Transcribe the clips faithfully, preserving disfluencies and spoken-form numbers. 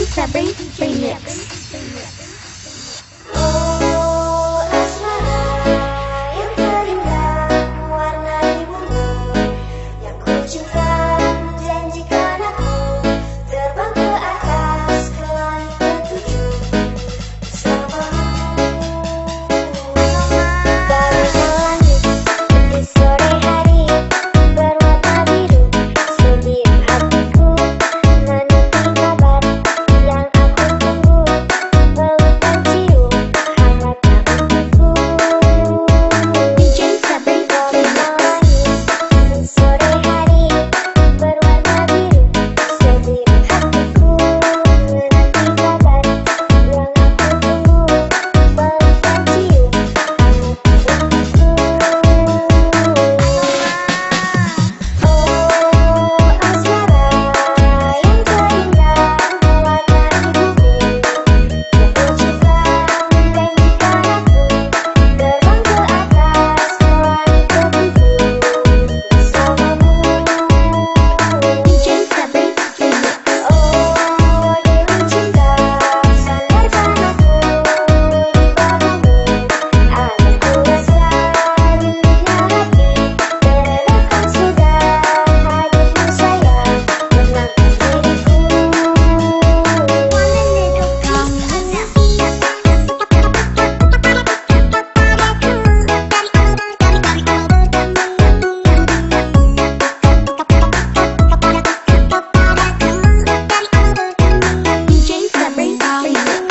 Febri Remix. Oh, asmara yang terindah mewarnai bumi yang ku cinta, menjanjikan aku terbang ke atas ke langit ketujuh bersamamu. Bagaikan langit di sore hari berwarna biru, setiap hatiku menanti kabar yang aku tunggu. Peluk dan cium hangatnya untukku. D J Febri Bagaikan langit di sore hari berwarna biru, setiap hatiku menanti kabar yang aku tunggu. Peluk dan cium hangatnya untukku. Oh, asmara yang terindah mewarnai bumi yang ku cinta, menjanjikan aku terbang ke atas ke langit ketujuh bersamamu. D J Febri Remix. Oh, dewi cinta, sandarkan aku di bahumu agar ku rasa rindunya hati. Terletakkan sudah hadirmu sayang, tenangkan diriku. D J Febri Remix.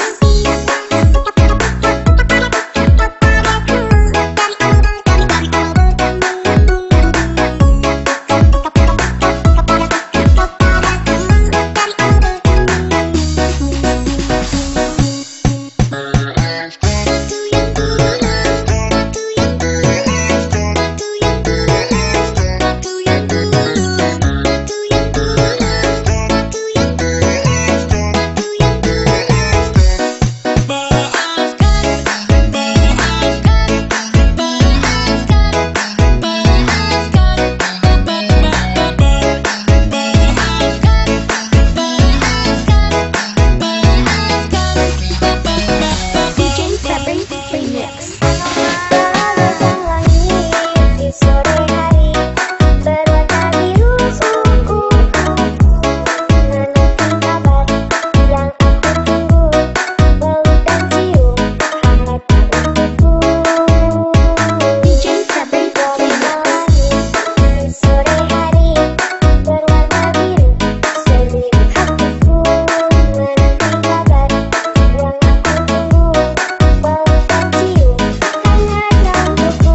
D J Febri Remix. Bagaikan langit di sore hari berwarna biru, ku menanti kabar yang aku tunggu. Peluk dan cium hangatnya untukku. D J Febri Bagaikan Remix. langit di sore hari berwarna biru, setiap hatiku menanti kabar yang aku tunggu. Peluk dan cium hangatnya untukku.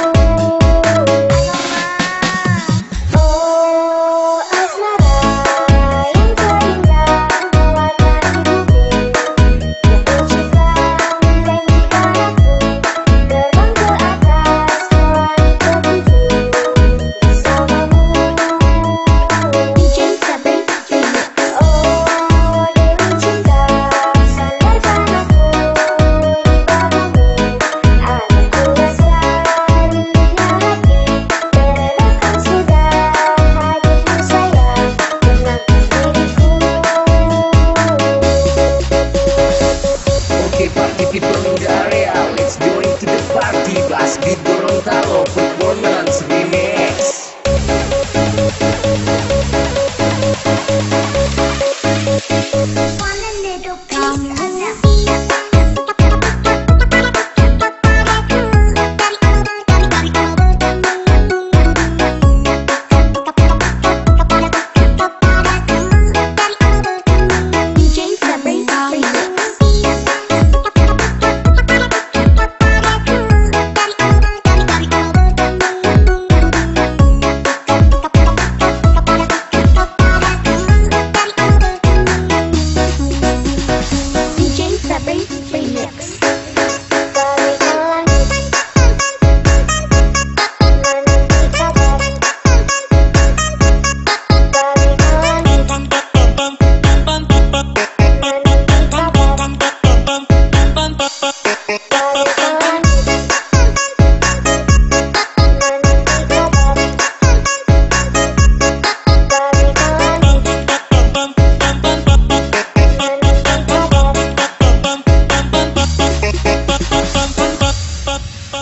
Oh, asmara yang terindah mewarnai bumi yang ku cinta, menjanjikan aku terbang ke atas ke langit ketujuh bersamamu. D J Febri Remix. Oh, dewi cinta, sandarkan aku di bahumu agar ku rasa rindunya hati. Terletakkan sudah hadirmu sayang, tenangkan diriku. Okay, party people in the area, let's go into the party. Blast beat Gorontalo performance.